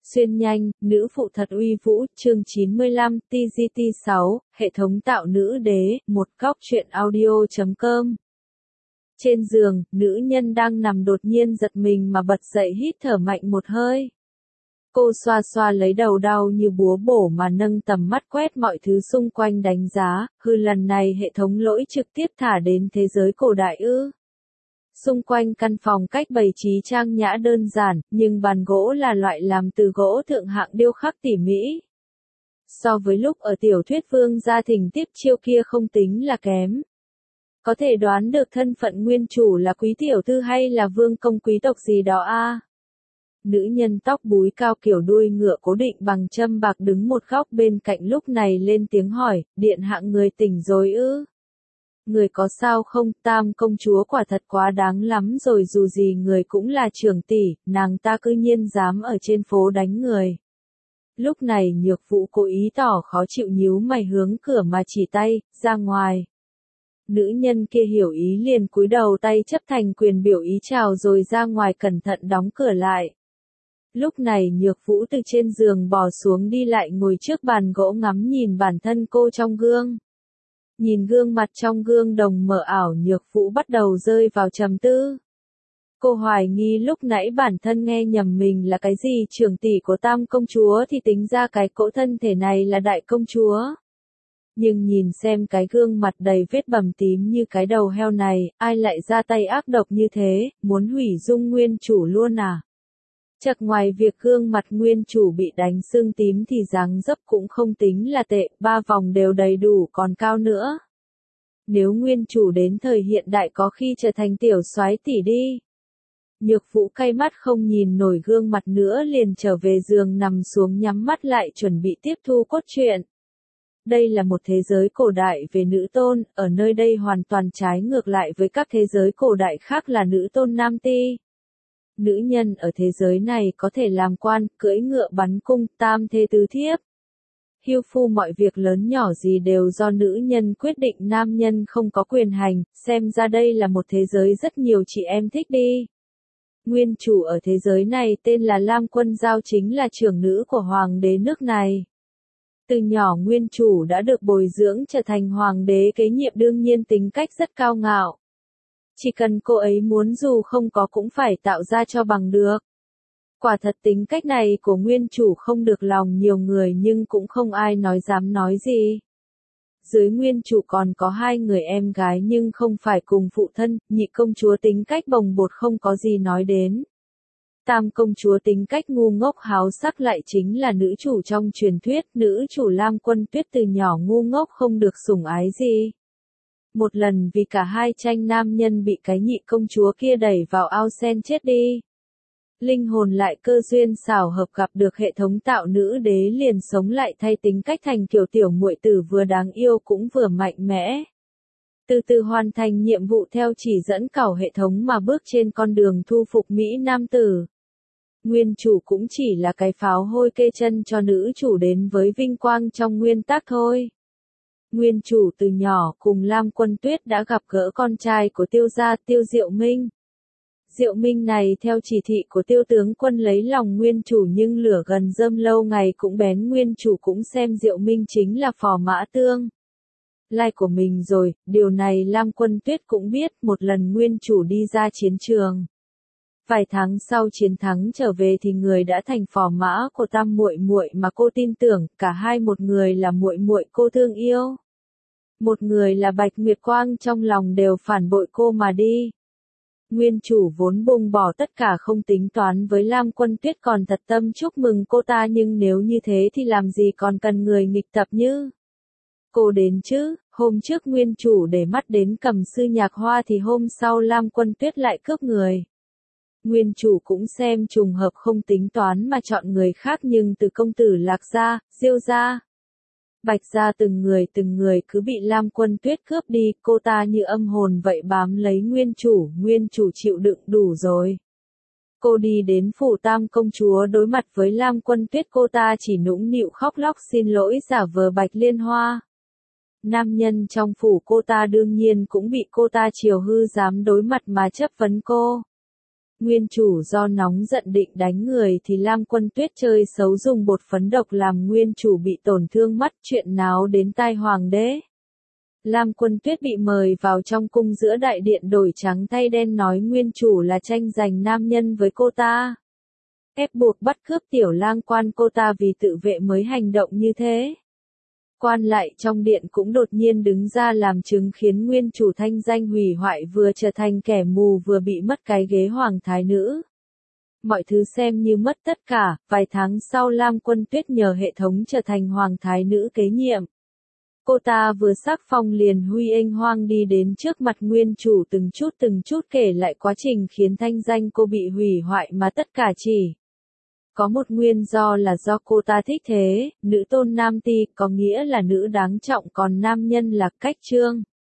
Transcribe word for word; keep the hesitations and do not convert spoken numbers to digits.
Xuyên nhanh, nữ phụ thật uy vũ, chương chín mươi lăm, T G T sáu, hệ thống tạo nữ đế, một góc truyện audio chấm com. Trên giường, nữ nhân đang nằm đột nhiên giật mình mà bật dậy hít thở mạnh một hơi. Cô xoa xoa lấy đầu đau như búa bổ mà nâng tầm mắt quét mọi thứ xung quanh đánh giá, hư lần này hệ thống lỗi trực tiếp thả đến thế giới cổ đại ư. Xung quanh căn phòng cách bày trí trang nhã đơn giản, nhưng bàn gỗ là loại làm từ gỗ thượng hạng điêu khắc tỉ mỉ. So với lúc ở tiểu thuyết Vương gia tình tiếp chiêu kia không tính là kém. Có thể đoán được thân phận nguyên chủ là quý tiểu thư hay là vương công quý tộc gì đó a. À? Nữ nhân tóc búi cao kiểu đuôi ngựa cố định bằng châm bạc đứng một góc bên cạnh lúc này lên tiếng hỏi, điện hạ người tỉnh rồi ư? Người có sao không, Tam công chúa quả thật quá đáng lắm rồi, dù gì người cũng là trưởng tỷ, nàng ta cư nhiên dám ở trên phố đánh người. Lúc này Nhược Vũ cố ý tỏ khó chịu nhíu mày hướng cửa mà chỉ tay, ra ngoài. Nữ nhân kia hiểu ý liền cúi đầu tay chấp thành quyền biểu ý chào rồi ra ngoài cẩn thận đóng cửa lại. Lúc này Nhược Vũ từ trên giường bò xuống đi lại ngồi trước bàn gỗ ngắm nhìn bản thân cô trong gương. Nhìn gương mặt trong gương đồng mờ ảo, Nhược Vũ bắt đầu rơi vào trầm tư. Cô hoài nghi lúc nãy bản thân nghe nhầm mình là cái gì trưởng tỷ của Tam công chúa thì tính ra cái cỗ thân thể này là đại công chúa. Nhưng nhìn xem cái gương mặt đầy vết bầm tím như cái đầu heo này, ai lại ra tay ác độc như thế, muốn hủy dung nguyên chủ luôn à? Chật, ngoài việc gương mặt nguyên chủ bị đánh sưng tím thì dáng dấp cũng không tính là tệ, ba vòng đều đầy đủ còn cao nữa. Nếu nguyên chủ đến thời hiện đại có khi trở thành tiểu soái tỷ đi. Nhược Vũ cay mắt không nhìn nổi gương mặt nữa liền trở về giường nằm xuống nhắm mắt lại chuẩn bị tiếp thu cốt truyện. Đây là một thế giới cổ đại về nữ tôn, ở nơi đây hoàn toàn trái ngược lại với các thế giới cổ đại khác là nữ tôn nam ti. Nữ nhân ở thế giới này có thể làm quan, cưỡi ngựa bắn cung, tam thê tứ thiếp. Hưu phu mọi việc lớn nhỏ gì đều do nữ nhân quyết định, nam nhân không có quyền hành, xem ra đây là một thế giới rất nhiều chị em thích đi. Nguyên chủ ở thế giới này tên là Lam Quân Giao, chính là trưởng nữ của hoàng đế nước này. Từ nhỏ nguyên chủ đã được bồi dưỡng trở thành hoàng đế kế nhiệm, đương nhiên tính cách rất cao ngạo. Chỉ cần cô ấy muốn dù không có cũng phải tạo ra cho bằng được. Quả thật tính cách này của nguyên chủ không được lòng nhiều người nhưng cũng không ai nói dám nói gì. Dưới nguyên chủ còn có hai người em gái nhưng không phải cùng phụ thân, nhị công chúa tính cách bồng bột không có gì nói đến. Tam công chúa tính cách ngu ngốc háo sắc lại chính là nữ chủ trong truyền thuyết, nữ chủ Lam Quân Tuyết từ nhỏ ngu ngốc không được sủng ái gì. Một lần vì cả hai tranh nam nhân bị cái nhị công chúa kia đẩy vào ao sen chết đi. Linh hồn lại cơ duyên xảo hợp gặp được hệ thống tạo nữ đế liền sống lại thay tính cách thành kiểu tiểu muội tử vừa đáng yêu cũng vừa mạnh mẽ. Từ từ hoàn thành nhiệm vụ theo chỉ dẫn cảo hệ thống mà bước trên con đường thu phục Mỹ nam tử. Nguyên chủ cũng chỉ là cái pháo hôi kê chân cho nữ chủ đến với vinh quang trong nguyên tắc thôi. Nguyên chủ từ nhỏ cùng Lam Quân Tuyết đã gặp gỡ con trai của Tiêu gia, Tiêu Diệu Minh. Diệu Minh này theo chỉ thị của Tiêu tướng quân lấy lòng nguyên chủ nhưng lửa gần rơm lâu ngày cũng bén, nguyên chủ cũng xem Diệu Minh chính là phò mã tương lai của mình rồi, điều này Lam Quân Tuyết cũng biết. Một lần nguyên chủ đi ra chiến trường. Vài tháng sau chiến thắng trở về thì người đã thành phò mã của Tam muội muội mà cô tin tưởng, cả hai, một người là muội muội cô thương yêu, một người là Bạch Nguyệt Quang trong lòng đều phản bội cô mà đi. Nguyên chủ vốn buông bỏ tất cả không tính toán với Lam Quân Tuyết còn thật tâm chúc mừng cô ta, nhưng nếu như thế thì làm gì còn cần người nghịch tập như cô đến chứ. Hôm trước nguyên chủ để mắt đến Cầm sư nhạc hoa thì hôm sau Lam Quân Tuyết lại cướp người. Nguyên chủ cũng xem trùng hợp không tính toán mà chọn người khác, nhưng từ công tử Lạc gia, Diêu gia, Bạch gia từng người từng người cứ bị Lam Quân Tuyết cướp đi, cô ta như âm hồn vậy bám lấy nguyên chủ, nguyên chủ chịu đựng đủ rồi. Cô đi đến phủ Tam công chúa đối mặt với Lam Quân Tuyết, cô ta chỉ nũng nịu khóc lóc xin lỗi giả vờ Bạch Liên Hoa. Nam nhân trong phủ cô ta đương nhiên cũng bị cô ta chiều hư dám đối mặt mà chất vấn cô. nguyên chủ do nóng giận định đánh người thì Lam Quân Tuyết chơi xấu dùng bột phấn độc làm nguyên chủ bị tổn thương mắt, chuyện náo đến tai hoàng đế. Lam Quân Tuyết bị mời vào trong cung giữa đại điện đổi trắng thay đen nói nguyên chủ là tranh giành nam nhân với cô ta. Ép buộc bắt cướp tiểu lang quan cô ta vì tự vệ mới hành động như thế. Quan lại trong điện cũng đột nhiên đứng ra làm chứng khiến nguyên chủ thanh danh hủy hoại, vừa trở thành kẻ mù vừa bị mất cái ghế hoàng thái nữ. Mọi thứ xem như mất tất cả, vài tháng sau Lam Quân Tuyết nhờ hệ thống trở thành hoàng thái nữ kế nhiệm. Cô ta vừa sắc phong liền huy ênh hoang đi đến trước mặt nguyên chủ từng chút từng chút kể lại quá trình khiến thanh danh cô bị hủy hoại mà tất cả chỉ có một nguyên do là do cô ta thích thế, nữ tôn nam ti, có nghĩa là nữ đáng trọng còn nam nhân là cách trương.